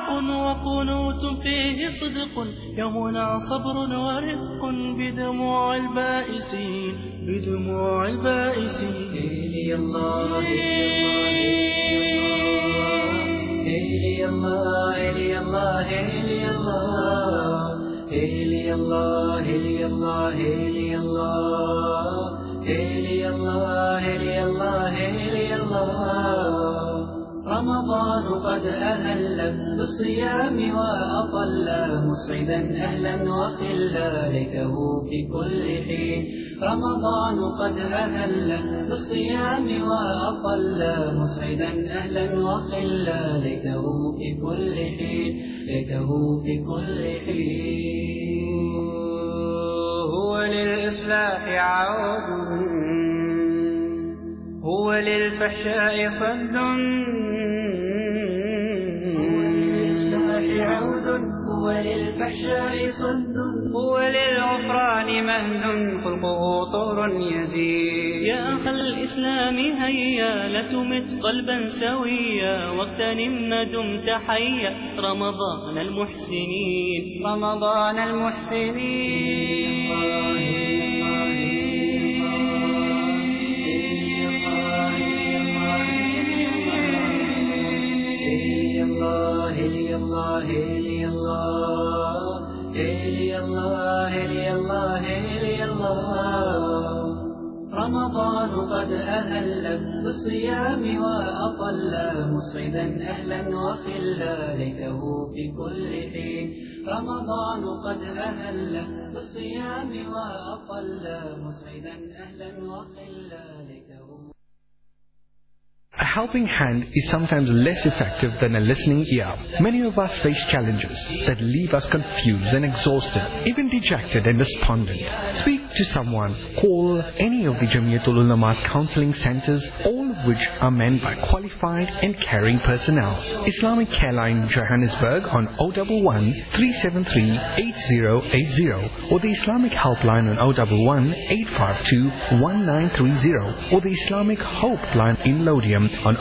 حق وقنوت فيه صدق، يومنا صبر ورفق بدموع البائسين، بدموع البائسين. إلي الله إلي الله إلي الله إلي الله إلي الله إلي الله إلي الله إلي الله إلي الله إلي الله. رمضان قد أهل بالصيام وأطل مسعدا أهلا وخلا ليته في كل حين. رمضان قد أهل بالصيام وأطل مسعدا أهلا وخلا ليته في كل حين، ليته في كل حين. هو للإصلاح عود، هو للفحشاء صد، هو للإصلاح عود، هو للفحشاء صد، هو للغفران مهد خلقه طور يزيد. يا أخ الإسلام هيا لا تمت قلبا سويا، واغتنم ما دمت حيا رمضان المحسنين، رمضان المحسنين. إلي الله إلي الله إلي الله إلي الله إلي الله. رمضان قد أهل بالصيام وأطل مسعدا أهلا وخلا ليته في كل حين. رمضان قد أهل بالصيام وأطل مسعدا أهلا وخلا ليته. A helping hand is sometimes less effective than a listening ear. Many of us face challenges that leave us confused and exhausted, even dejected and despondent. Speak to someone. Call any of the Jamiatul Ulama's counseling centers, all of which are manned by qualified and caring personnel. Islamic Careline Johannesburg on 011 373 8080, or the Islamic Helpline on 011 852 1930, or the Islamic Hope Line in Lodium on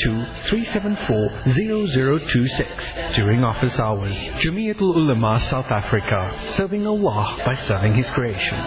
012-374-0026 during office hours. Jamiatul Ulama South Africa, serving Allah by serving His creation.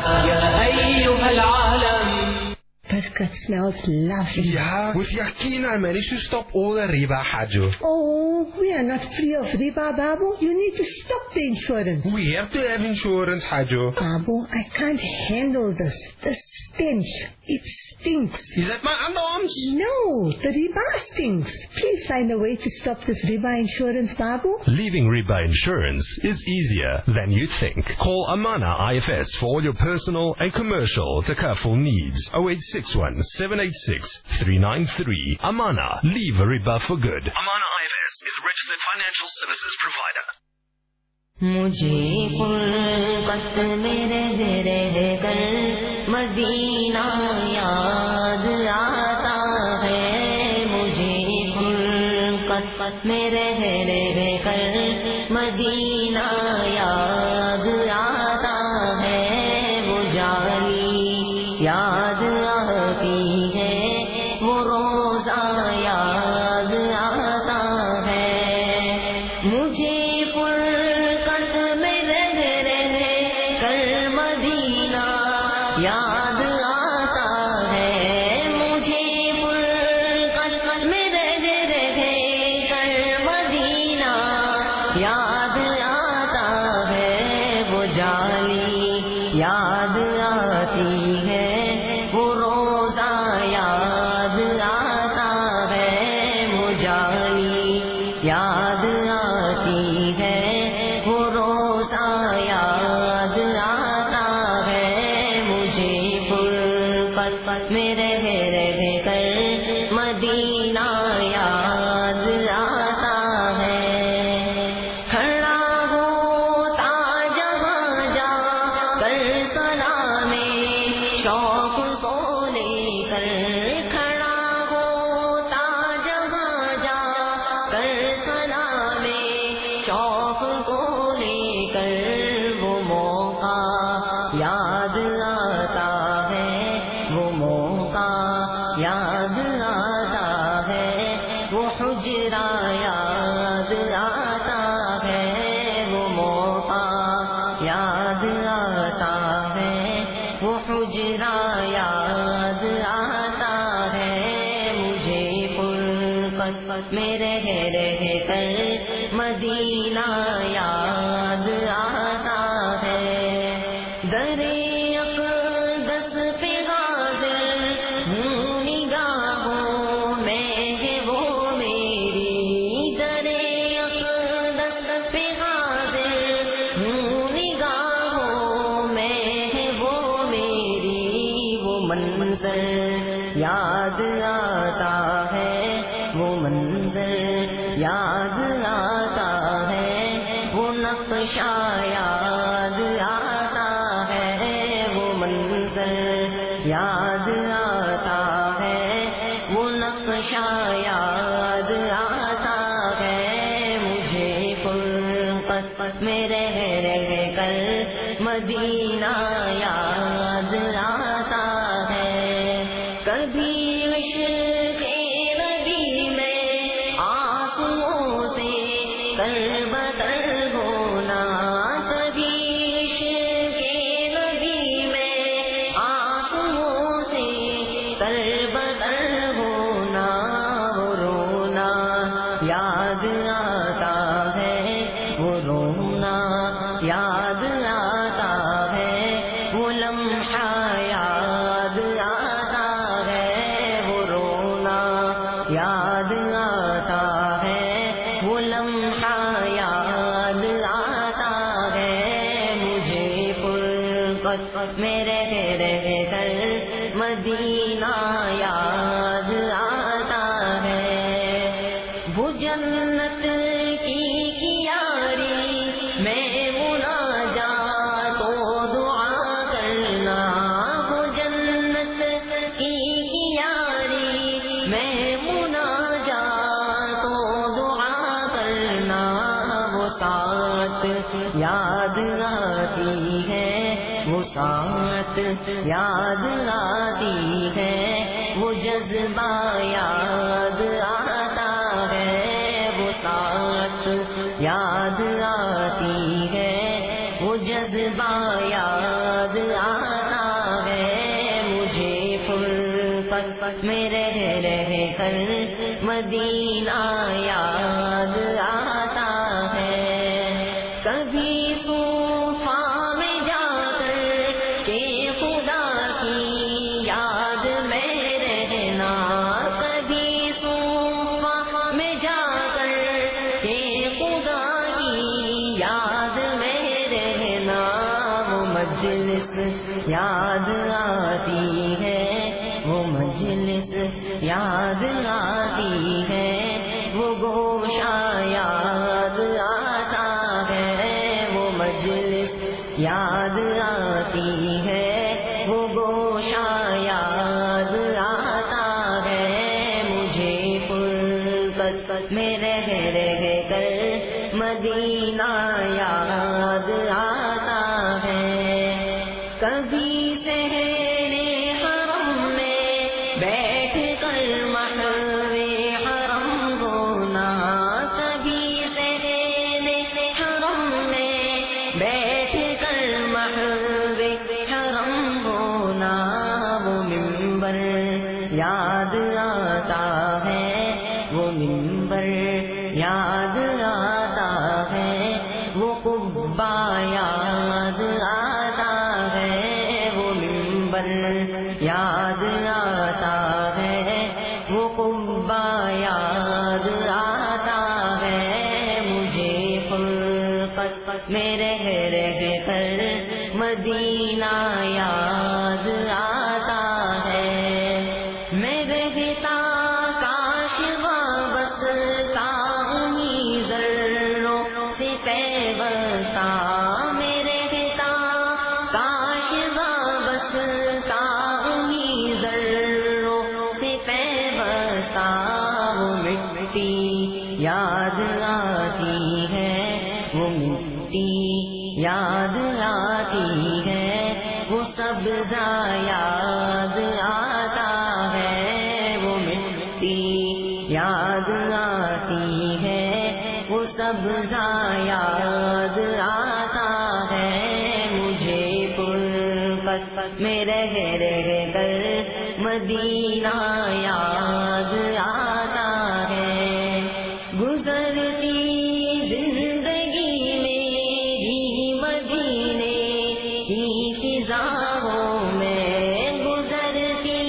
Biscuit smells lovely. Yeah, with Yaqeen I managed to stop all the riba, Hajjo. Oh, we are not free of riba, Babu. You need to stop the insurance. We have to have insurance, Hajjo. Babu, I can't handle this. The stench. It stinks. Is that my underarms? No, the riba stinks. Please find a way to stop this riba insurance, Babu. Leaving riba insurance is easier than you think. Call Amana IFS for all your personal and commercial takaful needs. 0861 786 393. Amana, leave riba for good. Amana IFS is a registered financial services provider. مجھے فرقت میں رہ کر مدینہ یاد آتا ہے. مجھے فرقت میں رہ کر مدینہ یاد آتا ہے. وہ جالی یاد آتی ہے، وہ روزہ یاد آتا ہے. مجھے یاد آتا ہے. مجھے فرقت میں رہ کر مدینہ یاد آتا ہے. وہ جالی یاد آتی ہے، وہ روزہ یاد آتا ہے. وہ جالی یاد آتی ہے، وہ روزہ یاد آتا ہے. میں رہ کر مدینہ یاد آتا ہے. کھڑا ہوتا جہاں جا کر سلامے شوق کو لے کر. کھڑا ہوتا جہاں جا کر سلامے شوق کو لے کر. وہ موقع یاد آتا ہے، وہ موقع یاد آتا ہے. وہ حجرہ یاد آتا میں رہ کر مدینہ یاد آتا ہے، درے اقدس پہ حاضر ہوں نگاہوں میں ہے وہ میری، درے اقدس پہ حاضر ہوں نگاہوں میں ہے وہ میری، وہ منظر یاد آتا ہے، وہ منظر یاد آتا ہے، وہ نقشہ یاد آتا ہے، وہ منظر یاد آتا ہے، وہ نقشہ یاد آتا ہے، مجھے فرقت میں رہ کر مدینہ یاد آتا ہے، کبھی عشق نبی میں آنسوؤں سے تربتر ہونا، کبھی عشق نبی میں آنسوؤں سے تربتر ہونا، وہ رونا یاد آتا ہے، وہ رونا یاد آتا ہے، وہ لمحہ یاد آتا ہے، وہ رونا یاد آتا ہے، وہ لمحہ یاد آتا ہے، مجھے فرقت میں رہ کر مدینہ یاد آتا ہے، وہ جنت کی کیاری میں مناجات و دعا کرنا، وہ جنت کی کیاری میں مناجات و دعا کرنا، وہ ساتھ یاد آتی ہے، وہ ساتھ یاد آتی ہے، وہ جذبہ یاد آتا ہے، وہ ساتھ یاد آتی ہے، وہ جذبہ یاد آتا ہے، مجھے فرقت میں رہ کر مدینہ یاد آتا ہے، کبھی صوفا میں جا کر کہ خدا کی یاد میں رہنا، کبھی صوفا میں جا کر کہ خدا کی یاد میں رہنا، وہ مجلس یاد آتی ہے، وہ مجلس یاد آتی ہے، وہ گوشہ یاد آتا ہے، وہ مجلس یاد آتی ہے، وہ گوشہ یاد آتا ہے، مجھے فرقت میں رہ کر مدینہ یاد آتا ہے، کبھی سہرے حرم میں بیٹھ کر محو حرم ہونا، کبھی سہرے حرم میں بیٹھ کر محو حرم ہونا، وہ منبر یاد آتا ہے، وہ منبر یاد آتا ہے، وہ قبہ یاد آتا ہے، وہ منبر یاد آتا ہے، وہ قبہ یاد آتا ہے، مجھے فرقت میں رہ کر مدینہ یاد آتا ہے، میں رہتا کاش وابستہ انہی ذروں سے پیوستہ، میں رہتا کاش وابستہ انہی ذروں سے پیوستہ، وہ مٹی یاد آتی ہے، وہ مٹی یاد آتی ہے، وہ سبزہ یاد آتا ہے، وہ مٹی یاد آتی ہے، وہ سبزہ یاد آتا ہے، مجھے فرقت میں رہ کر مدینہ یاد آتا ہے، گزرتی زندگی میری مدینے کی فضاؤں میں، گزرتی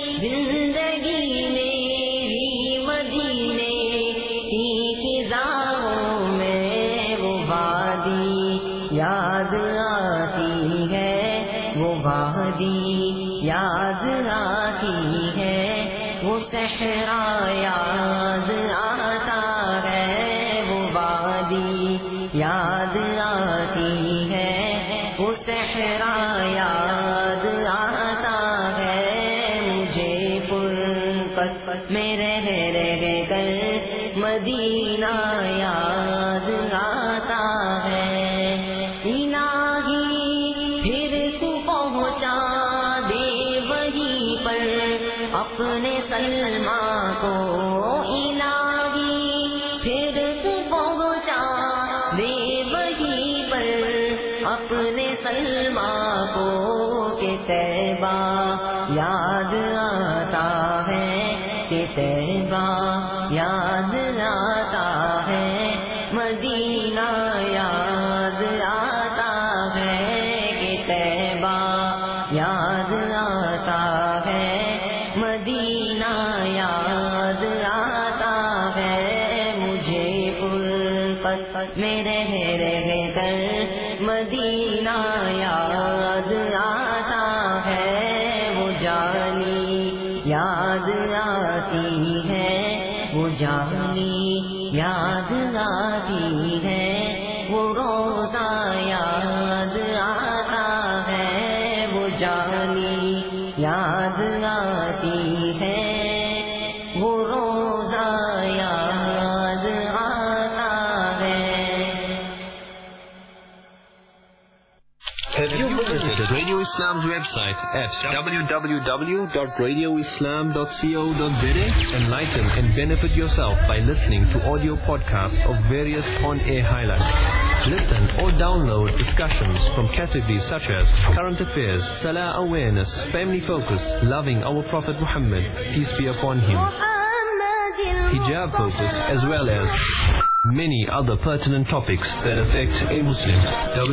زندگی میری مدینے کی فضاؤں میں، وہ وادی یاد آتی ہے، وہ وادی یاد آتی ہے، وہ صحرا یاد آتا ہے، وہ وادی یاد آتی ہے، وہ صحرا یاد آتا ہے، مجھے فرقت میں رہ کر مدینہ یاد آتا ہے، الہی پھر تو پہنچا دے وہیں پر اپنے سلماں کو، الہی پھر تو پہنچا دے وہیں پر اپنے سلماں کو، کہ طیبہ یاد آتا ہے، کہ طیبہ یاد آتا ہے، مدینہ یاد آتا ہے، کہ طیبہ یاد آتا ہے، مدینہ یاد آتا ہے، مجھے فرقت میں رہ کر مدینہ یاد آتا ہے، وہ جانی یاد آتی ہے، وہ جانی یاد آتی ہے، وہ روزہ یاد آتا ہے، وہ جانی یاد آتی ہے، وہ روزہ یاد آتا ہے۔ Have you visited Radio Islam's website at www.radioislam.co.za? Enlighten and benefit yourself by listening to audio podcasts of various on-air highlights. Listen or download discussions from categories such as current affairs, salah awareness, family focus, loving our Prophet Muhammad, peace be upon him, hijab focus, as well as many other pertinent topics that affect a Muslim.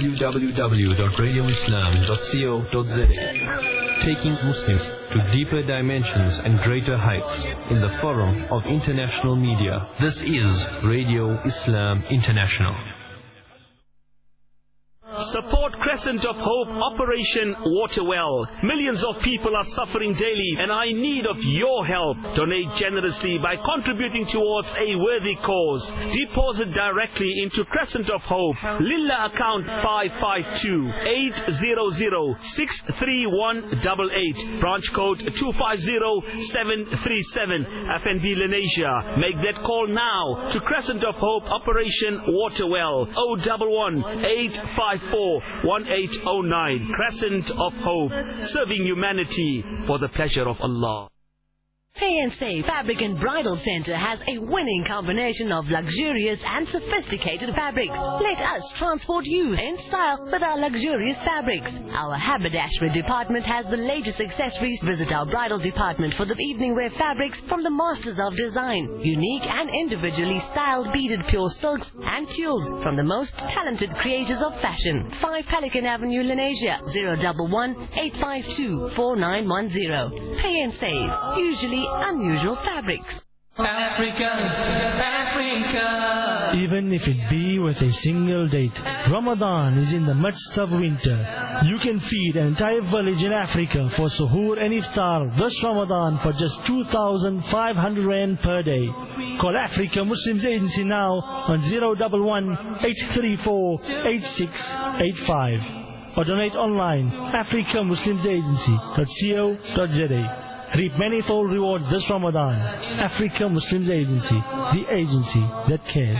www.radioislam.co.za, taking Muslims to deeper dimensions and greater heights in the forum of international media. This is Radio Islam International. Support Crescent of Hope Operation Waterwell. Millions of people are suffering daily and are in need of your help. Donate generously by contributing towards a worthy cause. Deposit directly into Crescent of Hope, Lillah account 552-800-63188, branch code 250737, FNB Lenasia. Make that call now to Crescent of Hope Operation Waterwell, 011-854-1809. Crescent of Hope, serving humanity for the pleasure of Allah. Pay and Save Fabric and Bridal Center has a winning combination of luxurious and sophisticated fabrics. Let us transport you in style with our luxurious fabrics. Our haberdashery department has the latest accessories. Visit our bridal department for the evening wear fabrics from the masters of design. Unique and individually styled beaded pure silks and tulles from the most talented creators of fashion. 5 Pelican Avenue, Lenasia, 011-852-4910. Pay and Save. Usually unusual fabrics. Africa, Africa. Even if it be with a single date, Ramadan is in the midst of winter. You can feed an entire village in Africa for suhoor and iftar this Ramadan for just 2,500 rand per day. Call Africa Muslims Agency now on 011-834-8685 or donate online africamuslimsagency.co.za. Reap manifold rewards this Ramadan. Africa Muslims Agency, the agency that cares.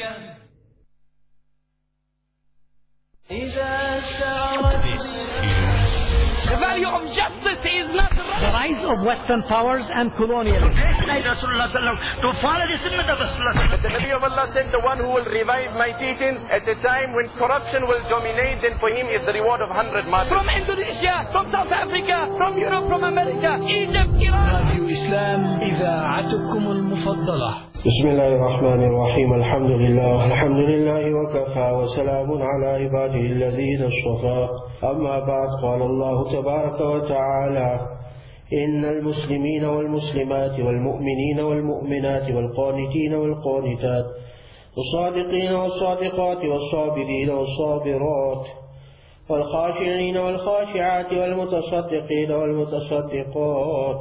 The value of justice is not the rise of Western powers and colonialism. To follow the sunnah of Rasulullah. The Nabi of Allah said, the one who will revive my teachings at the time when corruption will dominate, then for him is the reward of 100 martyrs. From Indonesia, from South Africa, from Europe, from America, Egypt, Iran. راديو إسلام إذاعتكم المفضلة. بسم الله الرحمن الرحيم الحمد لله وكفى وسلام على عباده الذين اصطفى أما بعد قال الله تبارك وتعالى إن المسلمين والمسلمات والمؤمنين والمؤمنات والقانتين والقانتات والصادقين والصادقات والصابرين والصابرات والخاشعين والخاشعات والمتصدقين والمتصدقات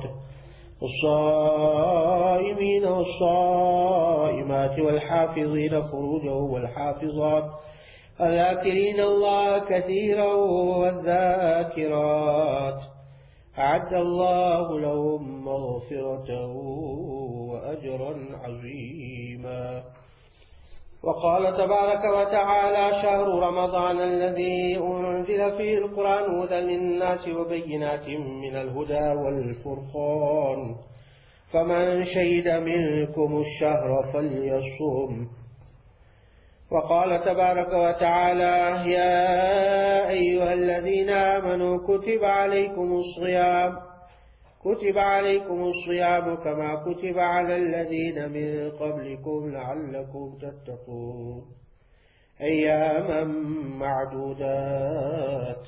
والصائمين والصائمات والحافظين فروجهم والحافظات الذاكرين الله كثيرا والذاكرات أعد الله لهم مغفرة وأجرا عظيما. وقال تبارك وتعالى شهر رمضان الذي أنزل فيه القرآن هدى للناس وبينات من الهدى والفرقان فمن شهد منكم الشهر فليصم. وقال تبارك وتعالى يا أيها الذين آمنوا كتب عليكم الصيام كما كتب على الذين من قبلكم لعلكم تتقون أياما معدودات.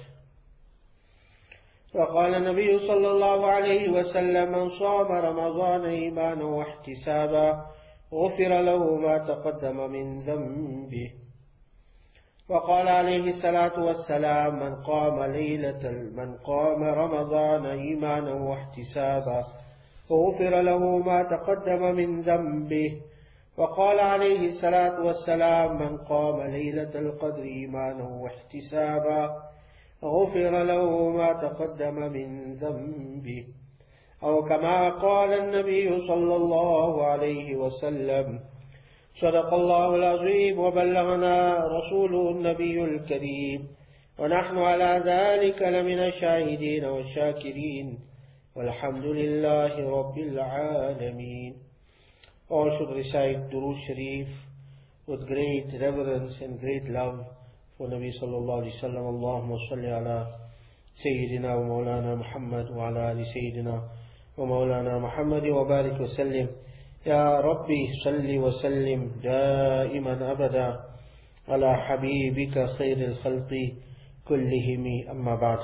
وقال النبي صلى الله عليه وسلم من صام رمضان إيمانا واحتسابا غفر له ما تقدم من ذنبه. وقال عليه الصلاة والسلام من قام رمضان إيمانا واحتسابا غفر له ما تقدم من ذنبه. وقال عليه الصلاة والسلام من قام ليلة القدر إيمانا واحتسابا غفر له ما تقدم من ذنبه. أو كما قال النبي صلى الله عليه وسلم صدق الله العظيم وبلغنا رسوله النبي الكريم ونحن على ذلك لمن الشاهدين والشاكرين والحمد لله رب العالمين. All should recite Durood Sharif with great reverence and great love for Nabi sallallahu alayhi wa sallam. Allahumma salli ala Sayyidina wa Mawlana Muhammad wa ala ali Sayyidina wa Mawlana Muhammad wa barik wa sallim. يا ربي صل وسلم دائما أبدا على حبيبك خير الخلق كلهم أما بعد.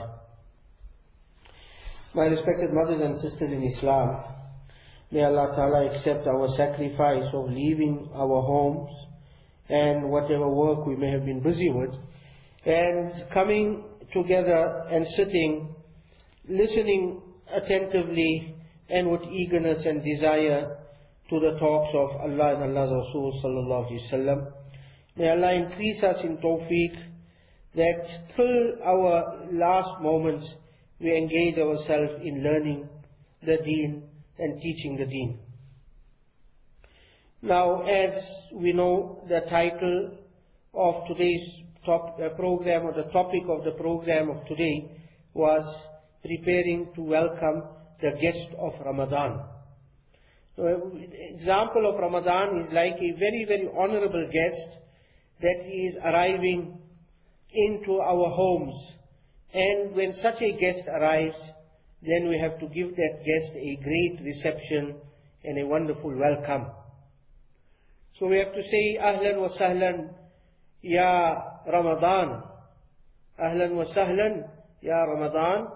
My respected mothers and sisters in Islam, may Allah Ta'ala accept our sacrifice of leaving our homes and whatever work we may have been busy with and coming together and sitting, listening attentively and with eagerness and desire to the talks of Allah and Allah's Rasul sallallahu alaihi wasallam. May Allah increase us in tawfiq that till our last moments we engage ourselves in learning the deen and teaching the deen. Now, as we know, the title of today's program, or the topic of the program of today, was preparing to welcome the guest of Ramadan. Example of Ramadan is like a very, very honorable guest that is arriving into our homes. And when such a guest arrives, then we have to give that guest a great reception and a wonderful welcome. So we have to say, Ahlan wa sahlan ya Ramadan. Ahlan wa sahlan ya Ramadan.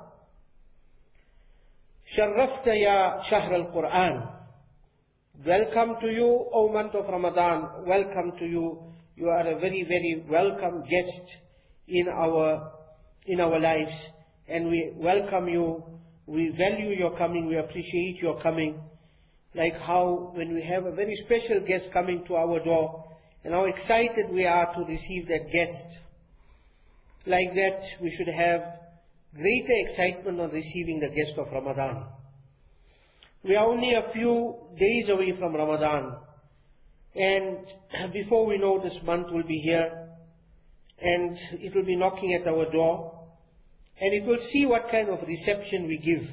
Sharrafta ya Shahr al-Quran. Welcome to you, O month of Ramadan. Welcome to you. You are a very, very welcome guest in our lives. And we welcome you. We value your coming. We appreciate your coming. Like how when we have a very special guest coming to our door, and how excited we are to receive that guest. Like that, we should have greater excitement on receiving the guest of Ramadan. We are only a few days away from Ramadan. And before we know, this month will be here. And it will be knocking at our door. And it will see what kind of reception we give.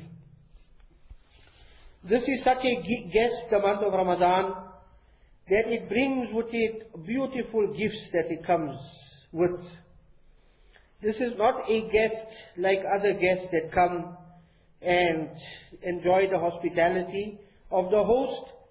This is such a guest, the month of Ramadan, that it brings with it beautiful gifts that it comes with. This is not a guest like other guests that come and enjoy the hospitality of the host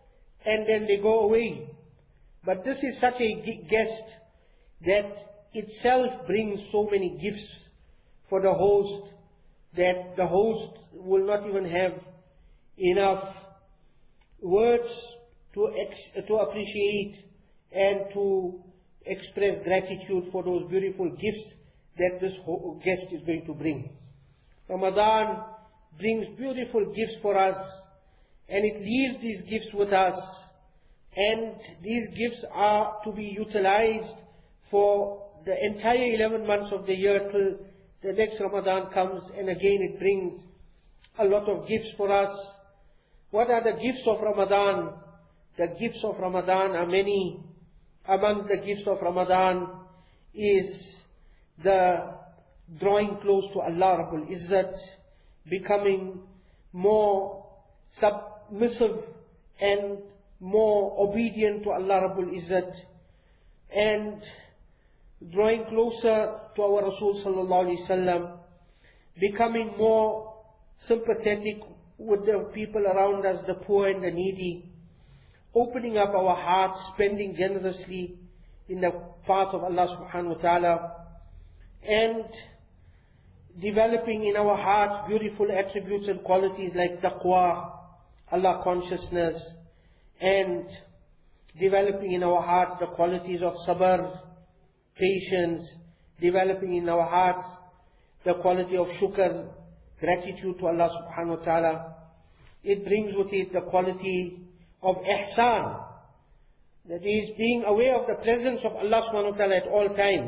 and then they go away. But this is such a guest that itself brings so many gifts for the host that the host will not even have enough words to appreciate and to express gratitude for those beautiful gifts that this guest is going to bring. Ramadan brings beautiful gifts for us, and it leaves these gifts with us, and these gifts are to be utilized for the entire 11 months of the year till the next Ramadan comes, and again it brings a lot of gifts for us. What are the gifts of Ramadan? The gifts of Ramadan are many. Among the gifts of Ramadan is the drawing close to Allah Rabbul Izzat, becoming more submissive and more obedient to Allah Rabbul Izzat, and drawing closer to our Rasul Sallallahu Alaihi Wasallam, becoming more sympathetic with the people around us, the poor and the needy, opening up our hearts, spending generously in the path of Allah Subhanahu Wa Ta'ala, and developing in our hearts beautiful attributes and qualities like taqwa, Allah consciousness, and developing in our hearts the qualities of sabr, patience, developing in our hearts the quality of shukr, gratitude to Allah Subhanahu Wa Ta'ala. It brings with it the quality of ihsan, that is being aware of the presence of Allah Subhanahu Wa Ta'ala at all times.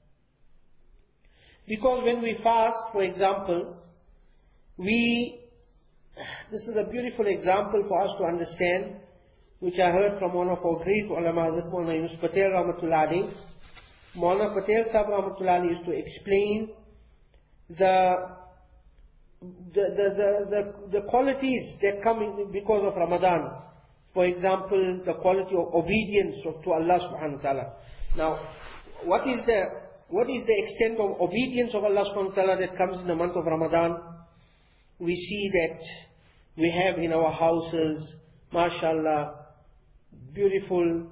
Because when we fast, for example, this is a beautiful example for us to understand, which I heard from one of our great ulama, Hazrat Maulana Yunus Patel Rahmatullah Alayhi. Maulana Patel Sahib Rahmatullah Alayhi used to explain the qualities that come in because of Ramadan. For example, the quality of obedience to Allah Subhanahu Wa Ta'ala. Now, what is the extent of obedience of Allah Subhanahu Wa Ta'ala that comes in the month of Ramadan? We see that we have in our houses, mashallah, beautiful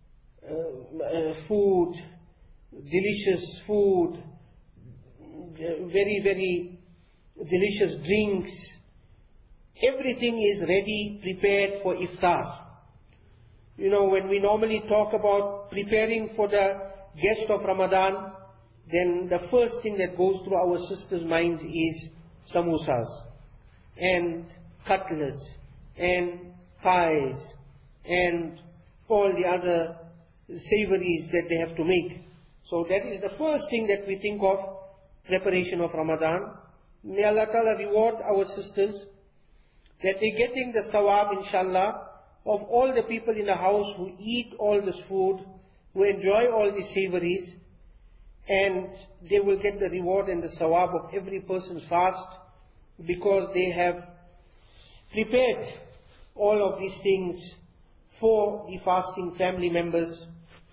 food, delicious food, very, very delicious drinks. Everything is ready, prepared for iftar. You know, when we normally talk about preparing for the guest of Ramadan, then the first thing that goes through our sisters' minds is samosas and cutlets and pies and all the other savories that they have to make. So that is the first thing that we think of, preparation of Ramadan. May Allah Ta'ala reward our sisters that they're getting the sawab, inshallah, of all the people in the house who eat all this food, who enjoy all these savories, and they will get the reward and the sawab of every person's fast, because they have prepared all of these things for the fasting family members.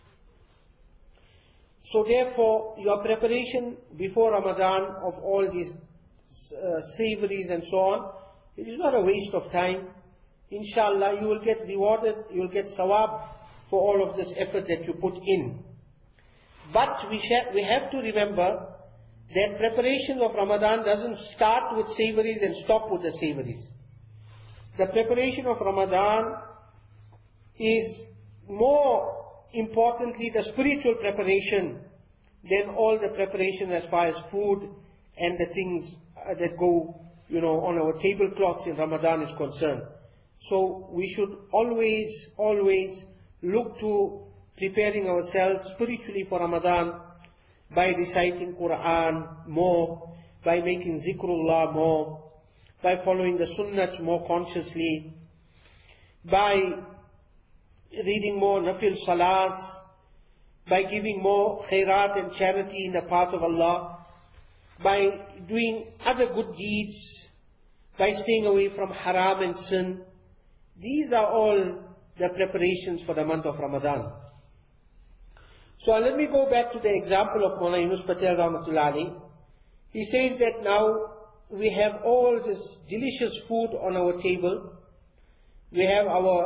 So therefore, your preparation before Ramadan of all these savories and so on, it is not a waste of time. Inshallah, you will get rewarded, you will get sawab for all of this effort that you put in. But we have to remember that preparation of Ramadan doesn't start with savories and stop with the savories. The preparation of Ramadan is more importantly the spiritual preparation than all the preparation as far as food and the things that go, on our tablecloths in Ramadan is concerned. So we should always look to preparing ourselves spiritually for Ramadan by reciting Quran more, by making zikrullah more, by following the sunnahs more consciously, by reading more nafil salahs, by giving more khairat and charity in the path of Allah, by doing other good deeds, by staying away from haram and sin. These are all the preparations for the month of Ramadan. So let me go back to the example of Maulana Yunus Patel Rahmatullah Alayhi. He says that now we have all this delicious food on our table. We have our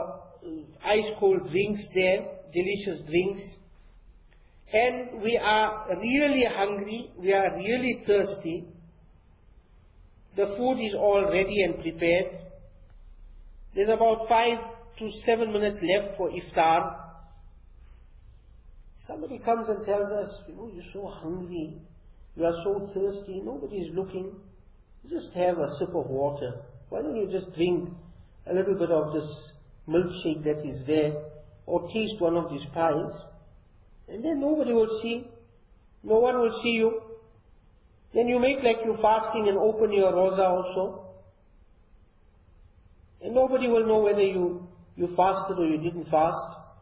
ice cold drinks there, delicious drinks. And we are really hungry, we are really thirsty. The food is all ready and prepared. There's about 5 to 7 minutes left for iftar. Somebody comes and tells us, you're so hungry, you are so thirsty, nobody is looking. Just have a sip of water. Why don't you just drink a little bit of this milkshake that is there, or taste one of these pies, and then nobody will see. No one will see you. Then you make like you're fasting and open your roza also. And nobody will know whether you fasted or you didn't fast.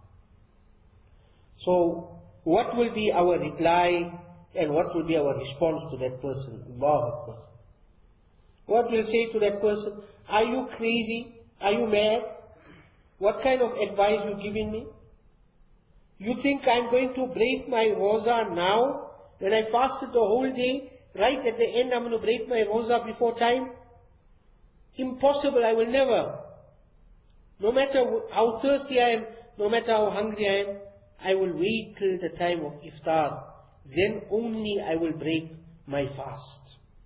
So, what will be our reply and what will be our response to that person? Allahu Akbar. What will say to that person? Are you crazy? Are you mad? What kind of advice you giving me? You think I'm going to break my roza now? When I fasted the whole day, right at the end I'm going to break my roza before time? Impossible, I will never. No matter how thirsty I am, no matter how hungry I am, I will wait till the time of iftar. Then only I will break my fast.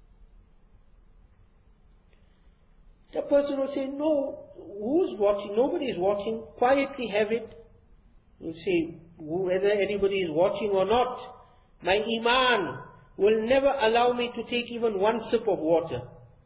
The person will say, no, who's watching? Nobody is watching. Quietly have it. You'll say, whether anybody is watching or not, my iman will never allow me to take even one sip of water.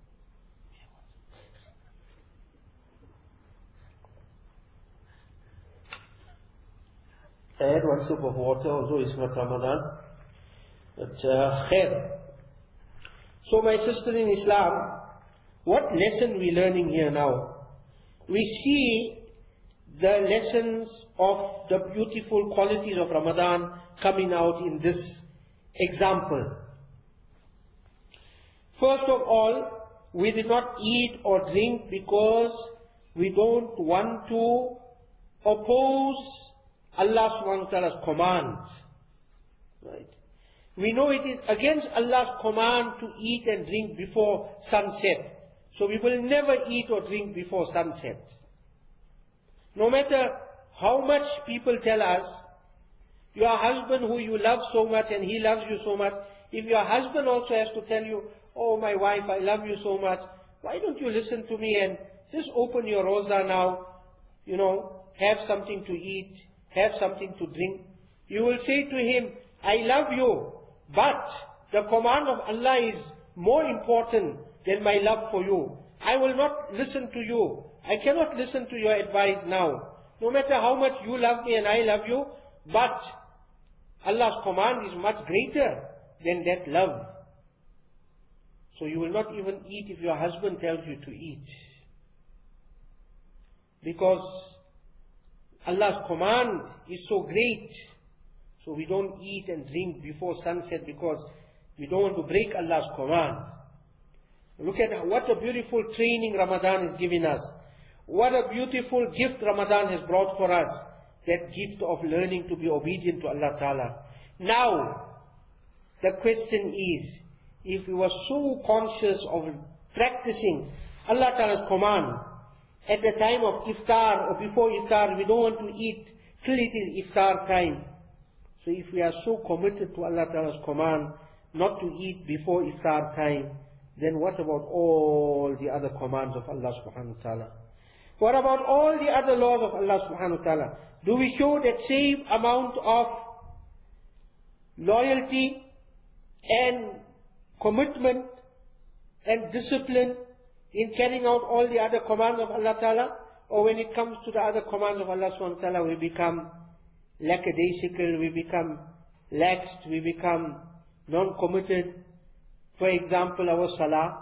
I had one sip of water, although it's not Ramadan. But khair. So my sister in Islam, what lesson we learning here now? We see the lessons of the beautiful qualities of Ramadan coming out in this example. First of all, we did not eat or drink because we don't want to oppose Allah subhanahu wa ta'ala's command. Right? We know it is against Allah's command to eat and drink before sunset. So we will never eat or drink before sunset. No matter how much people tell us, your husband who you love so much and he loves you so much, if your husband also has to tell you, oh my wife, I love you so much, why don't you listen to me and just open your roza now, have something to eat, have something to drink. You will say to him, I love you, but the command of Allah is more important than my love for you. I will not listen to you. I cannot listen to your advice now. No matter how much you love me and I love you, but Allah's command is much greater than that love. So you will not even eat if your husband tells you to eat. Because Allah's command is so great. So we don't eat and drink before sunset because we don't want to break Allah's command. Look at what a beautiful training Ramadan is giving us. What a beautiful gift Ramadan has brought for us. That gift of learning to be obedient to Allah Ta'ala. Now, the question is, if we were so conscious of practicing Allah Ta'ala's command, at the time of iftar or before iftar, we don't want to eat till it is iftar time. So if we are so committed to Allah Ta'ala's command, not to eat before iftar time, then what about all the other commands of Allah subhanahu wa ta'ala? What about all the other laws of Allah subhanahu wa ta'ala? Do we show that same amount of loyalty and commitment and discipline in carrying out all the other commands of Allah ta'ala? Or when it comes to the other commands of Allah subhanahu wa ta'ala, we become lackadaisical, we become laxed, we become non-committed. For example, our salah.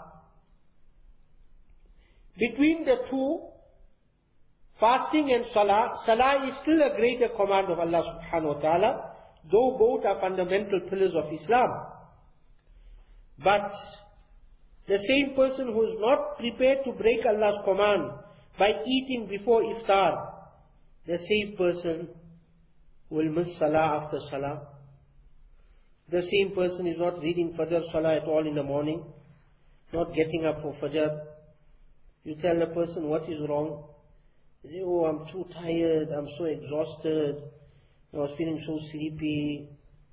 Between the two, fasting and salah, salah is still a greater command of Allah subhanahu wa ta'ala, though both are fundamental pillars of Islam. But the same person who is not prepared to break Allah's command by eating before iftar, the same person will miss salah after salah. The same person is not reading Fajr Salah at all in the morning, not getting up for Fajr. You tell the person what is wrong. They say, oh, I'm too tired, I'm so exhausted, I was feeling so sleepy,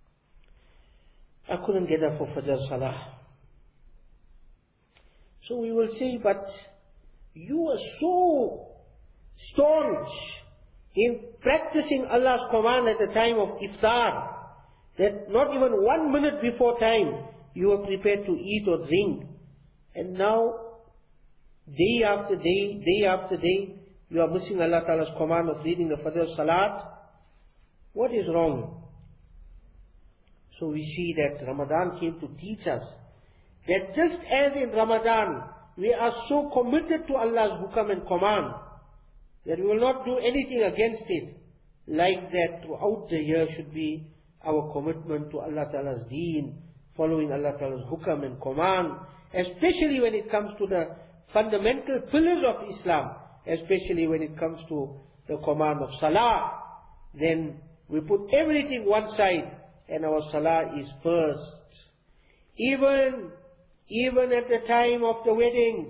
I couldn't get up for Fajr Salah. So we will say, but you are so staunch in practicing Allah's command at the time of iftar, that not even 1 minute before time, you are prepared to eat or drink. And now, day after day, day after day, you are missing Allah Ta'ala's command of reading the Fajr Salat. What is wrong? So we see that Ramadan came to teach us that just as in Ramadan, we are so committed to Allah's hukam and command, that we will not do anything against it. Like that, throughout the year should be our commitment to Allah Ta'ala's deen, following Allah Ta'ala's hukam and command, especially when it comes to the fundamental pillars of Islam, especially when it comes to the command of Salah. Then we put everything one side, and our Salah is first. Even at the time of the weddings,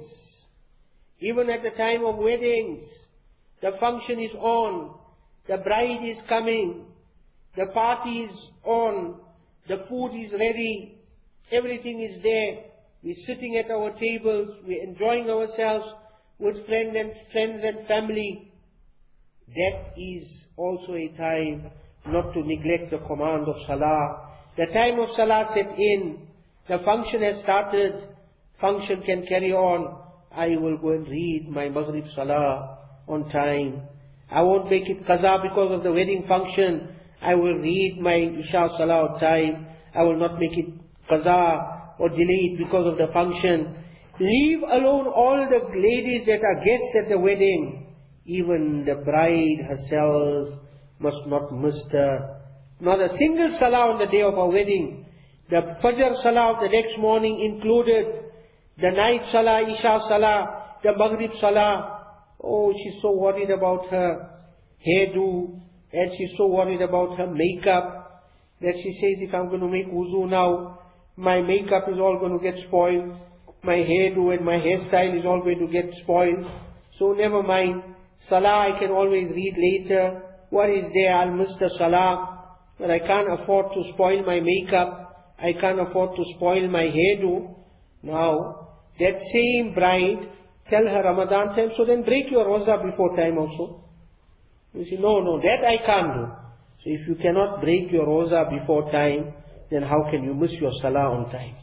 the function is on, the bride is coming, the party is on, the food is ready, everything is there. We're sitting at our tables, we're enjoying ourselves with friends and family. That is also a time not to neglect the command of Salah. The time of Salah set in, the function has started, function can carry on. I will go and read my Maghrib Salah on time. I won't make it qaza because of the wedding function. I will read my Isha Salah on time. I will not make it qaza or delay it because of the function. Leave alone all the ladies that are guests at the wedding. Even the bride herself must not miss not a single Salah on the day of our wedding. The Fajr Salah of the next morning included, the night Salah, Isha Salah, the Maghrib Salah. Oh, she's so worried about her hairdo, and she's so worried about her makeup, that she says, if I'm going to make wuzu now, my makeup is all going to get spoiled, my hairdo and my hairstyle is all going to get spoiled. So never mind, Salah I can always read later. What is there? I'll miss the Salah, but I can't afford to spoil my makeup, I can't afford to spoil my hairdo. Now, that same bride, tell her Ramadan time, so then break your roza before time also. You say, no, that I can't do. So if you cannot break your roza before time, then how can you miss your Salah on time?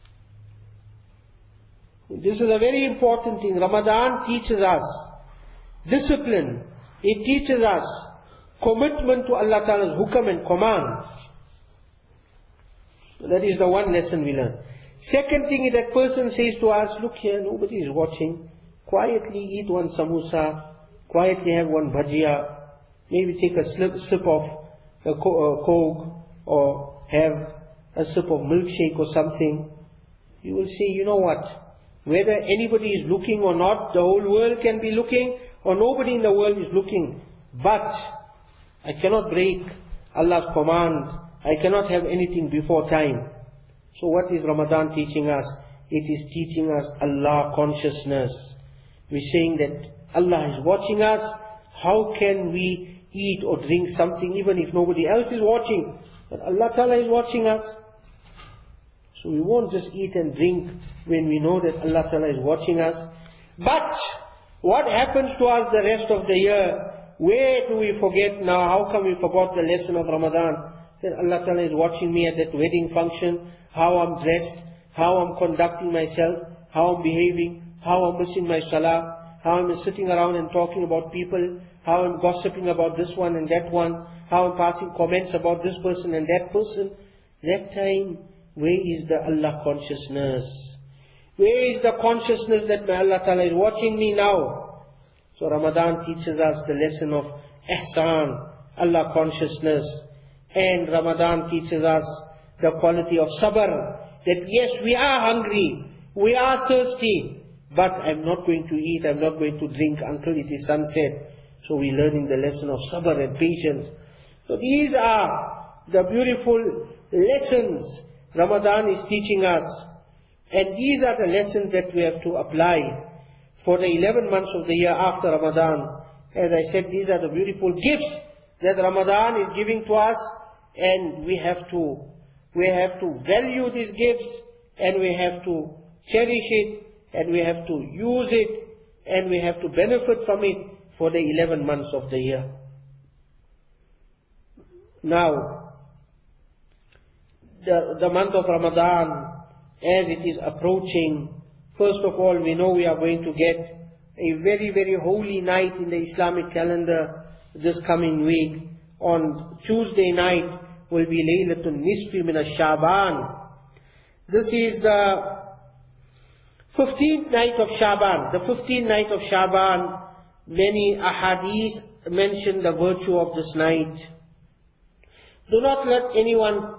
This is a very important thing. Ramadan teaches us discipline. It teaches us commitment to Allah Ta'ala's hukam and command. That is the one lesson we learn. Second thing is that person says to us, look here, nobody is watching. Quietly eat one samosa, quietly have one bhajia, maybe take a sip of a coke, or have a sip of milkshake or something. You will say, you know what? Whether anybody is looking or not, the whole world can be looking, or nobody in the world is looking. But I cannot break Allah's command. I cannot have anything before time. So what is Ramadan teaching us? It is teaching us Allah consciousness. We're saying that Allah is watching us. How can we eat or drink something even if nobody else is watching? But Allah Ta'ala is watching us. So we won't just eat and drink when we know that Allah Ta'ala is watching us. But what happens to us the rest of the year? Where do we forget now? How come we forgot the lesson of Ramadan? That Allah Ta'ala is watching me at that wedding function, how I'm dressed, how I'm conducting myself, how I'm behaving, how I'm missing my Salah, how I'm sitting around and talking about people, how I'm gossiping about this one and that one, how I'm passing comments about this person and that person. That time, where is the Allah consciousness? Where is the consciousness that my Allah Ta'ala is watching me now? So Ramadan teaches us the lesson of ihsan, Allah consciousness. And Ramadan teaches us the quality of sabr, that yes, we are hungry, we are thirsty, but I'm not going to eat, I'm not going to drink until it is sunset. So we're learning the lesson of sabr and patience. So these are the beautiful lessons Ramadan is teaching us. And these are the lessons that we have to apply for the 11 months of the year after Ramadan. As I said, these are the beautiful gifts that Ramadan is giving to us, and we have to value these gifts, and we have to cherish it, and we have to use it, and we have to benefit from it for the 11 months of the year. Now, the month of Ramadan, as it is approaching, first of all, we know we are going to get a very, very holy night in the Islamic calendar this coming week. On Tuesday night will be Laylatul Nisfi min al-Shaban. This is the 15th night of Shaban. The 15th night of Shaban, many ahadith mention the virtue of this night. Do not let anyone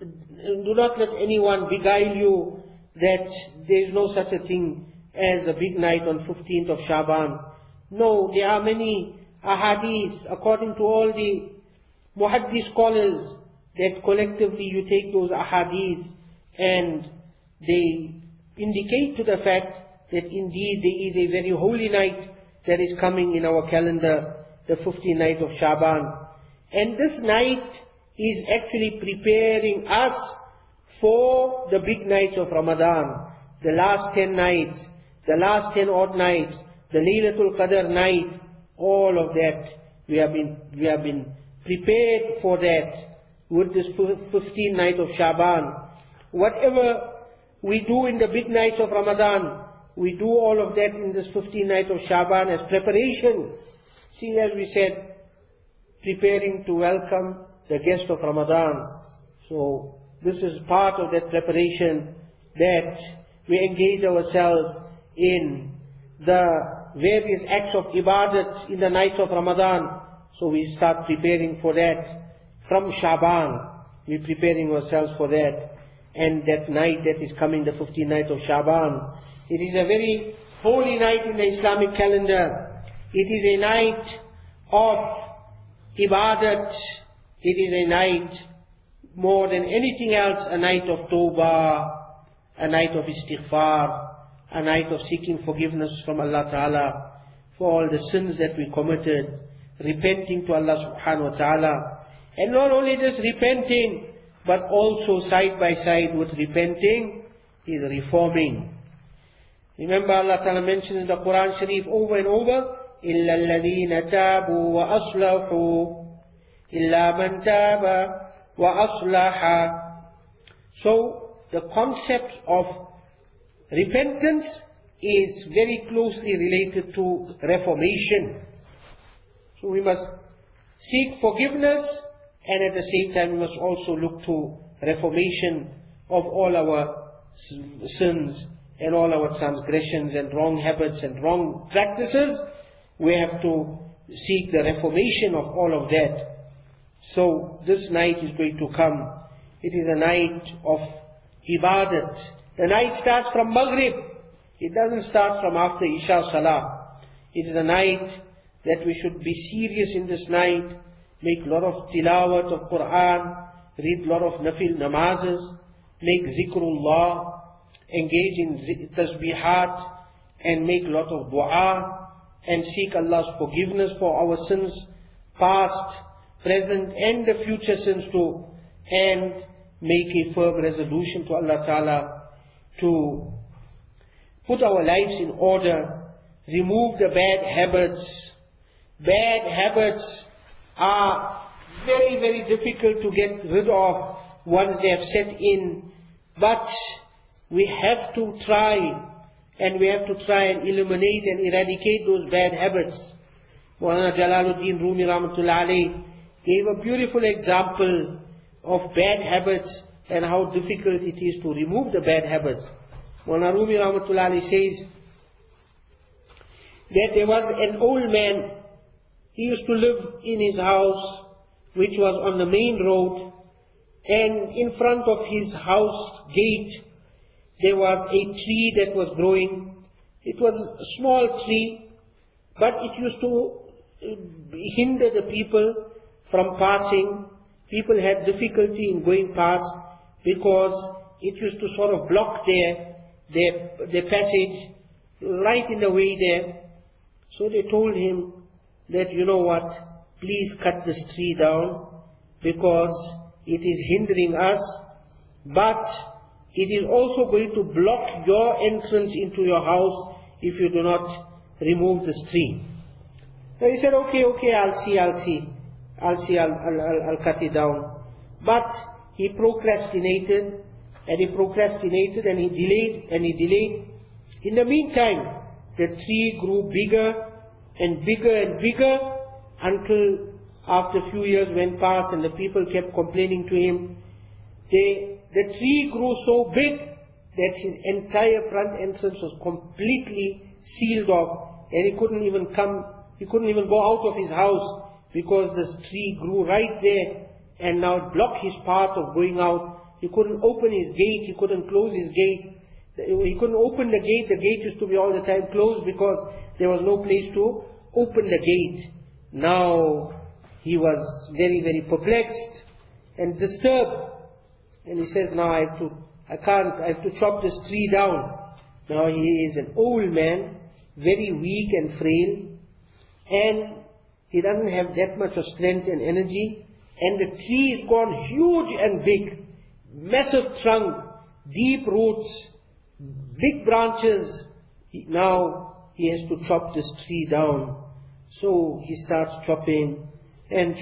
beguile you that there is no such a thing as a big night on 15th of Shaban. No, there are many ahadith, according to all the muhaddith scholars, that collectively you take those ahadith and they indicate to the fact that indeed there is a very holy night that is coming in our calendar, the 15th night of Shaban. And this night is actually preparing us for the big nights of Ramadan. The last 10 nights, the last 10 odd nights, the Laylatul Qadr night, all of that, we have been prepared for that with this 15th night of Shaban. Whatever we do in the big nights of Ramadan, we do all of that in this 15th night of Shaban as preparation. See, as we said, preparing to welcome the guest of Ramadan. So this is part of that preparation, that we engage ourselves in the various acts of ibadat in the nights of Ramadan. So we start preparing for that from Shaban. We're preparing ourselves for that. And that night that is coming, the 15th night of Shaban, it is a very holy night in the Islamic calendar. It is a night of ibadat. It is a night, more than anything else, a night of tawbah, a night of istighfar, a night of seeking forgiveness from Allah Ta'ala for all the sins that we committed, repenting to Allah Subhanahu Wa Ta'ala. And not only just repenting, but also side by side with repenting is reforming. Remember, Allah Ta'ala mentioned in the Quran Sharif over and over, إِلَّا الَّذِينَ تَابُوا وَأَصْلَحُوا إِلَّا مَنْ تَابَ وَأَصْلَحَ. So, the concept of repentance is very closely related to reformation. So we must seek forgiveness, and at the same time we must also look to reformation of all our sins and all our transgressions and wrong habits and wrong practices. We have to seek the reformation of all of that. So this night is going to come. It is a night of ibadat. The night starts from Maghrib. It doesn't start from after Isha Salah. It is a night that we should be serious in this night, make a lot of tilawat of Quran, read a lot of nafil namazes, make zikrullah, engage in tasbihat, and make a lot of dua, and seek Allah's forgiveness for our sins, past, present, and the future sins too, and make a firm resolution to Allah Ta'ala to put our lives in order, remove the bad habits. Bad habits are very, very difficult to get rid of once they have set in, but we have to try, and we have to try and eliminate and eradicate those bad habits. Maulana Jalaluddin Rumi Rahmatullah Alayh gave a beautiful example of bad habits and how difficult it is to remove the bad habits. Maulana Rumi Rahmatullah Alayh says that there was an old man. He used to live in his house, which was on the main road, and in front of his house gate there was a tree that was growing. It was a small tree, but it used to hinder the people from passing. People had difficulty in going past because it used to sort of block their passage right in the way there. So they told him, that, you know what, please cut this tree down because it is hindering us, but it is also going to block your entrance into your house if you do not remove this tree. So he said, okay, I'll cut it down. But he procrastinated, and he delayed, In the meantime, the tree grew bigger and bigger until after a few years went past and the people kept complaining to him. The tree grew so big that his entire front entrance was completely sealed off, and he couldn't even go out of his house because this tree grew right there and now it blocked his path of going out. He couldn't open his gate, he couldn't close his gate. He couldn't open the gate used to be all the time closed because there was no place to open the gate. Now he was very, very perplexed and disturbed. And he says, now I have to chop this tree down. Now he is an old man, very weak and frail, and he doesn't have that much of strength and energy, and the tree is gone huge and big, massive trunk, deep roots, big branches. Now he has to chop this tree down. So he starts chopping, and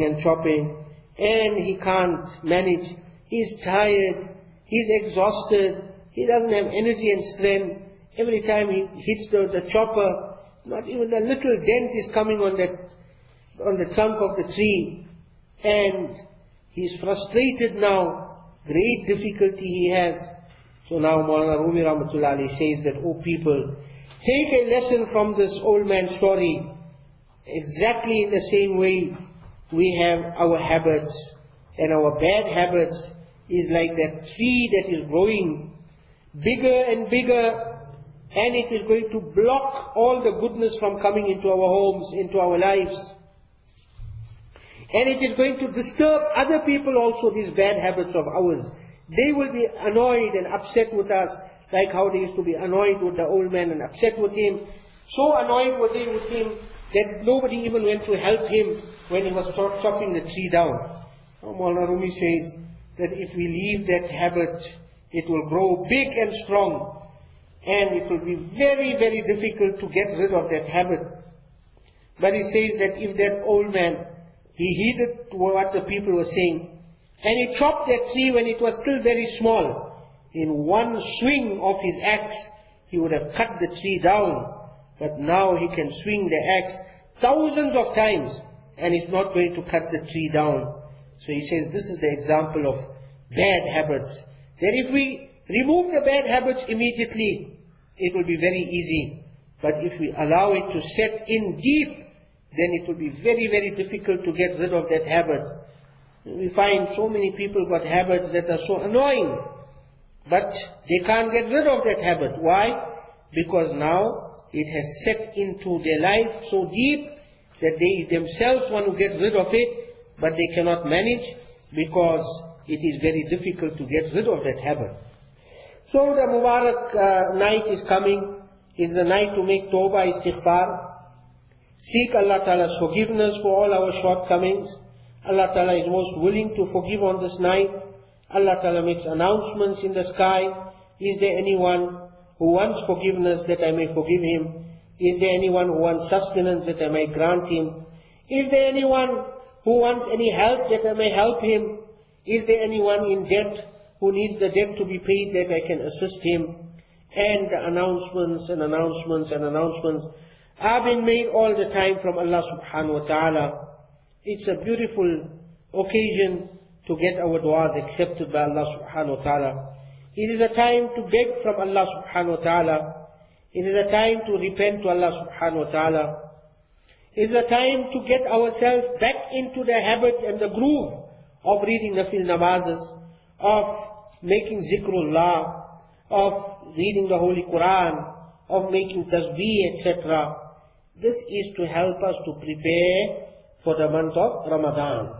he can't manage. He's tired, he's exhausted, he doesn't have energy and strength. Every time he hits the chopper, not even a little dent is coming on the trunk of the tree. And he's frustrated now, great difficulty he has. So now Maulana Rumi Rahmatullah Alayhi says that, oh people, take a lesson from this old man's story. Exactly in the same way we have our habits, and our bad habits is like that tree that is growing bigger and bigger, and it is going to block all the goodness from coming into our homes, into our lives. And it is going to disturb other people also, these bad habits of ours. They will be annoyed and upset with us, like how they used to be annoyed with the old man and upset with him. So annoyed were they with him that nobody even went to help him when he was chopping the tree down. Maulana Rumi says that if we leave that habit, it will grow big and strong, and it will be very, very difficult to get rid of that habit. But he says that if that old man, he heeded what the people were saying, and he chopped that tree when it was still very small, in one swing of his axe, he would have cut the tree down. But now he can swing the axe thousands of times, and it's not going to cut the tree down. So he says this is the example of bad habits. That if we remove the bad habits immediately, it will be very easy. But if we allow it to set in deep, then it will be very, very difficult to get rid of that habit. We find so many people got habits that are so annoying, but they can't get rid of that habit. Why? Because now it has set into their life so deep that they themselves want to get rid of it, but they cannot manage because it is very difficult to get rid of that habit. So the Mubarak night is coming. It's the night to make tawbah, istighfar. Seek Allah Ta'ala's forgiveness for all our shortcomings. Allah Ta'ala is most willing to forgive on this night. Allah Ta'ala makes announcements in the sky. Is there anyone who wants forgiveness that I may forgive him? Is there anyone who wants sustenance that I may grant him? Is there anyone who wants any help that I may help him? Is there anyone in debt who needs the debt to be paid that I can assist him? And the announcements are being made all the time from Allah subhanahu wa ta'ala. It's a beautiful occasion to get our du'as accepted by Allah subhanahu wa ta'ala. It is a time to beg from Allah subhanahu wa ta'ala. It is a time to repent to Allah subhanahu wa ta'ala. It is a time to get ourselves back into the habit and the groove of reading nafil namazes, of making zikrullah, of reading the Holy Quran, of making tasbih, etc. This is to help us to prepare for the month of Ramadan.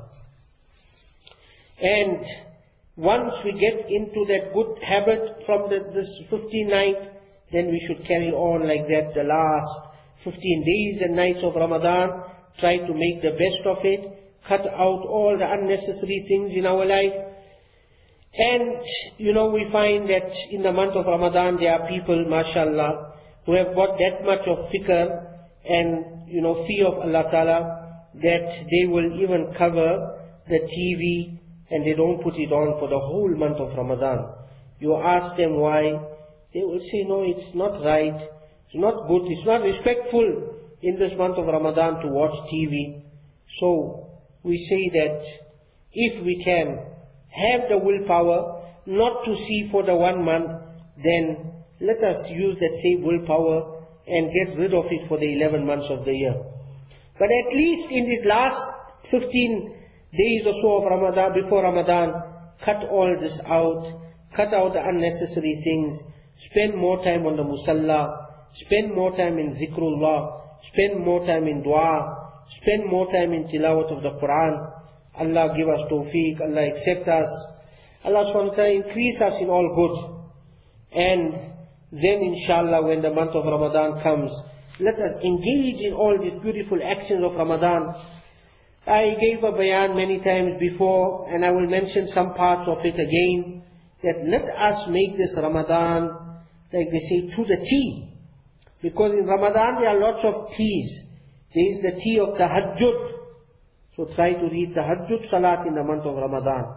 And once we get into that good habit from this 15th night, then we should carry on like that the last 15 days and nights of Ramadan, try to make the best of it, cut out all the unnecessary things in our life. And, we find that in the month of Ramadan there are people, mashallah, who have got that much of fikr and, fear of Allah Ta'ala, that they will even cover the TV and they don't put it on for the whole month of Ramadan. You ask them why, they will say, no, it's not right, it's not good, it's not respectful in this month of Ramadan to watch TV. So, we say that if we can have the willpower not to see for the 1 month, then let us use that same willpower and get rid of it for the 11 months of the year. But at least in these last 15 days or so of Ramadan, before Ramadan, cut all this out, cut out the unnecessary things, spend more time on the musalla, spend more time in zikrullah, spend more time in dua, spend more time in tilawat of the Quran. Allah give us tawfiq, Allah accept us, Allah subhanahu wa ta'ala increase us in all good. And then inshallah when the month of Ramadan comes, let us engage in all these beautiful actions of Ramadan. I gave a bayan many times before, and I will mention some parts of it again, that let us make this Ramadan, like they say, to the T. Because in Ramadan there are lots of T's. There is the T of Tahajjud. So try to read Tahajjud Salat in the month of Ramadan.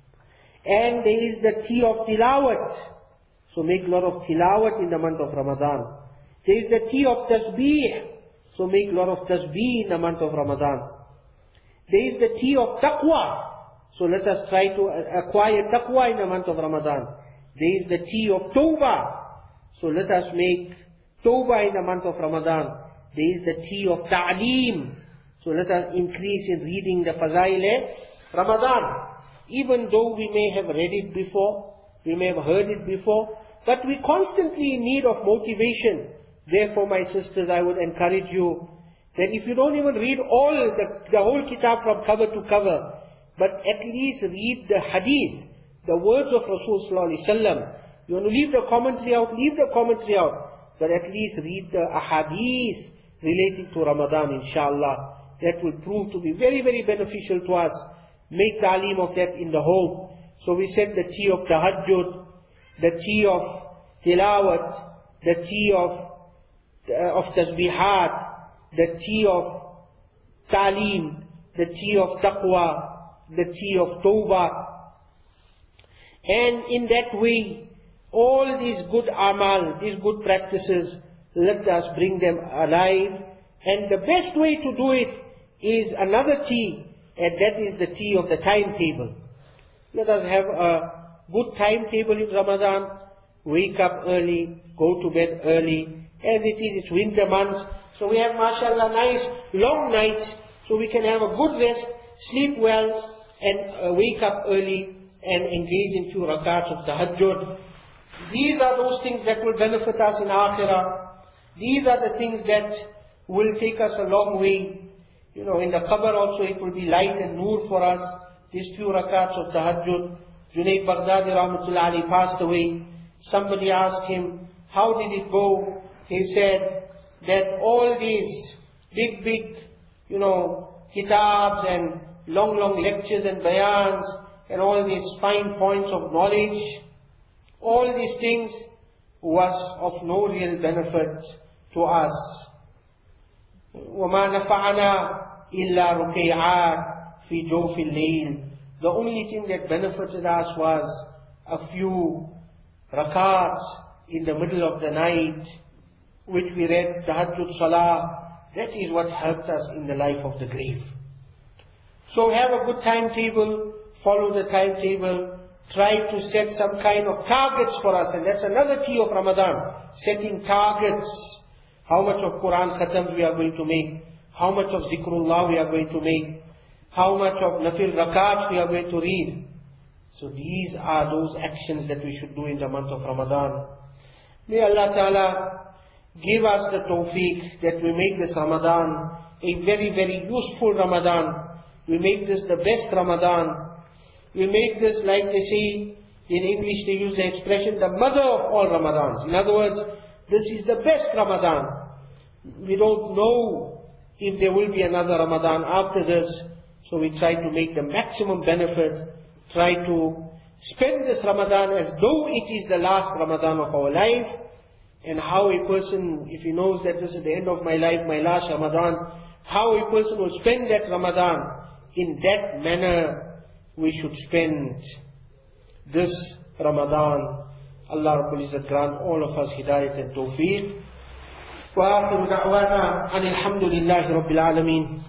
And there is the T of Tilawat. So make a lot of Tilawat in the month of Ramadan. There is the T of Tasbih. So make a lot of Tasbih in the month of Ramadan. There is the T of Taqwa. So let us try to acquire Taqwa in the month of Ramadan. There is the T of Tawbah. So let us make Tawbah in the month of Ramadan. There is the T of Ta'aleem. So let us increase in reading the Fazail Ramadan. Even though we may have read it before, we may have heard it before, but we constantly in need of motivation. Therefore, my sisters, I would encourage you that if you don't even read all the whole kitab from cover to cover, but at least read the hadith, the words of Rasul sallallahu alaihi wasallam. You want to leave the commentary out, leave the commentary out, but at least read the ahadith relating to Ramadan, inshallah. That will prove to be very, very beneficial to us. Make ta'aleem of that in the home. So we said the T of Tahajjud, the T of Tilawat, the T of Tasbihat, the T of Ta'aleem, the T of Taqwa, the T of Tawbah. And in that way, all these good amal, these good practices, let us bring them alive. And the best way to do it is another T, and that is the T of the timetable. Let us have a good timetable in Ramadan. Wake up early, go to bed early. As it is, it's winter months, so we have, mashallah, nice long nights, so we can have a good rest, sleep well, and wake up early and engage in few rakats of tahajjud. These are those things that will benefit us in akhirah. These are the things that will take us a long way. In the qabr also it will be light and nur for us. These few rakats of tahajjud. Junaid Baghdadi rahmatullah alayhi passed away. Somebody asked him, how did it go? He said that all these big, kitabs and long lectures and bayans and all these fine points of knowledge, all these things was of no real benefit to us. وَمَا نَفَعَنَا إِلَّا رُكَيْعَاتٍ فِي جَوْفِ اللَّيْلِ. The only thing that benefited us was a few rakats in the middle of the night, which we read Tahajjud Salah. That is what helped us in the life of the grave. So have a good timetable, follow the timetable, try to set some kind of targets for us, and that's another key of Ramadan, setting targets. How much of Quran khatams we are going to make, how much of zikrullah we are going to make, how much of nafil rakats we are going to read. So these are those actions that we should do in the month of Ramadan. May Allah Ta'ala give us the tawfiq that we make this Ramadan a very, very useful Ramadan. We make this the best Ramadan. We make this, like they say, in English they use the expression, the mother of all Ramadans. In other words, this is the best Ramadan. We don't know if there will be another Ramadan after this. So we try to make the maximum benefit, try to spend this Ramadan as though it is the last Ramadan of our life. And how a person, if he knows that this is the end of my life, my last Ramadan, how a person will spend that Ramadan, in that manner we should spend this Ramadan. Allah Rabbul Izzat grant all of us hidayat and tawfiq. Wa akhiru da'wana alhamdulillahi rabbil alameen.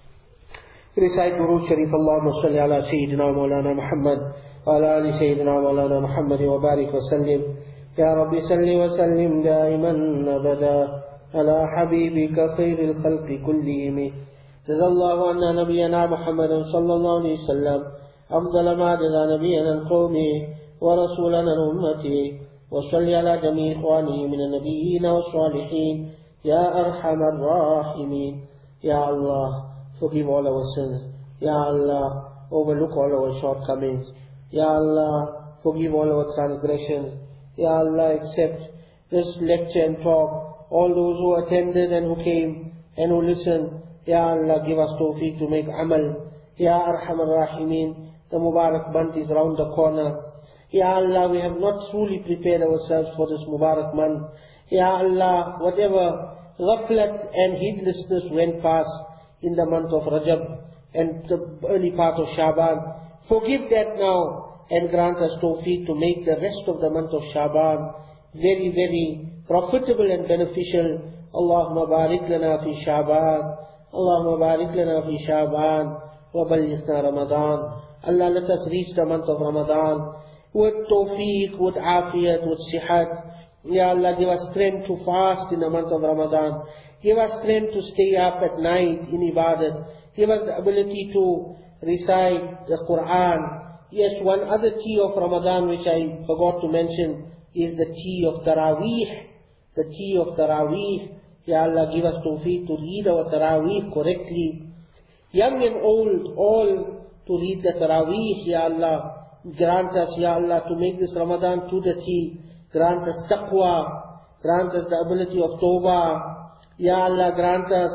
Recite Durood Sharif, Allahumma salli ala Sayyidina Mawlana Muhammad wa ala ali Sayyidina Mawlana Muhammad wa barik wa sallim. Ya Rabbi salli wa sallim daiman abada ala habibika khairil khalqi kullihim. Jazallahu anna nabiyyana Muhammadan sallallahu alayhi wa sallam afdala ma jaza nabiyyana al-qawmi wa rasulana al-ummati wa salli ala jami' ikhwanihi min al-nabiyyin wa salihin ya arhamar rahimin. Ya Allah, forgive all our sins. Ya Allah, overlook all our shortcomings. Ya Allah, forgive all our transgressions. Ya Allah, accept this lecture and talk, all those who attended and who came and who listened. Ya Allah, give us tawfiq to make amal. Ya Arhamar Rahimeen, the Mubarak month is round the corner. Ya Allah, we have not truly prepared ourselves for this Mubarak month. Ya Allah, whatever ghaflat and heedlessness went past in the month of Rajab and the early part of Shaban, forgive that now and grant us tawfiq to make the rest of the month of Shaban very, very profitable and beneficial. Allahumma barik lana fi Shaban, Allahumma barik lana fi Shaban, wa ballighna Ramadan. Allah, let us reach the month of Ramadan with tawfiq, with afiyat, with sihat. Ya Allah, give us strength to fast in the month of Ramadan. Give us strength to stay up at night in ibadat. Give us the ability to recite the Quran. Yes, one other tea of Ramadan which I forgot to mention is the tea of Taraweeh. The tea of Taraweeh. Ya Allah, give us tawfiq to read our Taraweeh correctly. Young and old, all to read the Taraweeh. Ya Allah, grant us, Ya Allah, to make this Ramadan to the tea. Grant us taqwa. Grant us the ability of tawbah. Ya Allah, grant us,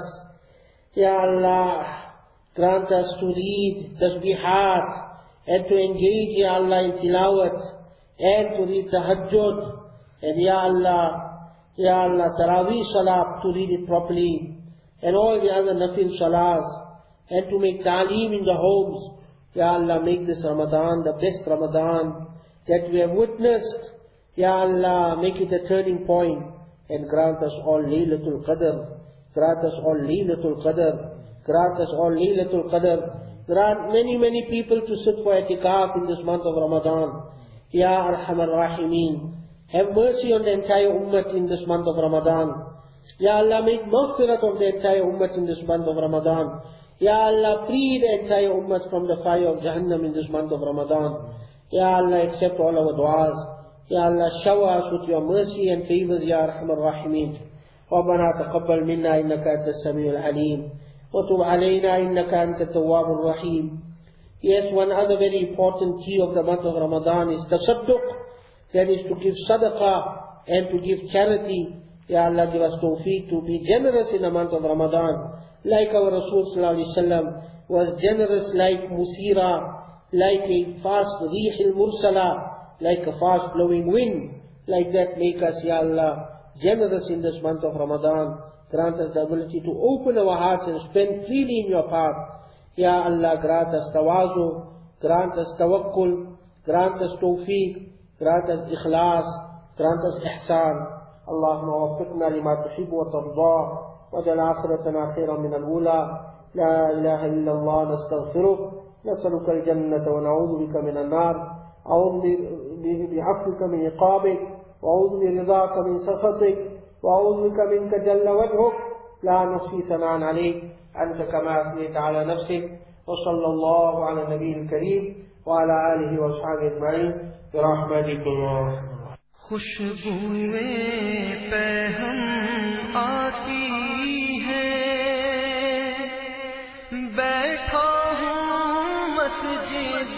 Ya Allah, grant us to read tasbihat and to engage, Ya Allah, in tilawat and to read tahajjud. And Ya Allah, Taraweeh Salah, to read it properly. And all the other nafil salahs. And to make ta'aleem in the homes. Ya Allah, make this Ramadan the best Ramadan that we have witnessed. Ya Allah, make it a turning point. And grant us all Laylatul Qadr. Grant us all Laylatul Qadr. Grant us all Laylatul Qadr. Grant many, many people to sit for i'tikaf in this month of Ramadan. Ya Arhamar Rahimeen. Have mercy on the entire ummah in this month of Ramadan. Ya Allah, make maghfirat of the entire ummah in this month of Ramadan. Ya Allah, free the entire ummah from the fire of Jahannam in this month of Ramadan. Ya Allah, accept all our du'as. Ya Allah, shower us with your mercy and favors, Ya Arhamar Rahimeen. ربنا تقبل منا إنك أنت السميع العليم وتب علينا إنك أنت التواب الرحيم. Yes, one other very important key of the month of Ramadan is tasadduq, that is to give sadaqah and to give charity. Ya Allah, give us tawfiq to be generous in the month of Ramadan, like our Rasul Sallallahu Alaihi Wasallam was generous, like musira, like a fast rihil mursala, like a fast blowing wind. Like that, make us, Ya Allah, generous in this month of Ramadan. Grant us the ability to open our hearts and spend freely in your path. Ya Allah, grant us tawazu, grant us tawakkul, grant us tawfiq, grant us ikhlas, grant us ihsan. Allahumma waffiqna lima tuhibbu wa tardah, wajal akhiratana khairan min al-ula. La ilaha illa Allah, nastaghfiruk, nas'aluka al-jannata wa na'udhu bika min al-nar. A'udhu bi'afwika min iqabik, وأعوذ برضاك من سخطك وأعوذ بك منك جل وجهك لا نحصي ثناء عليك أنت كما أثنيت على نفسك. وصلى الله على النبي الكريم وعلى آله وأصحابه أجمعين برحمتك يا أرحم الراحمين. खुशबुएं पे हम आती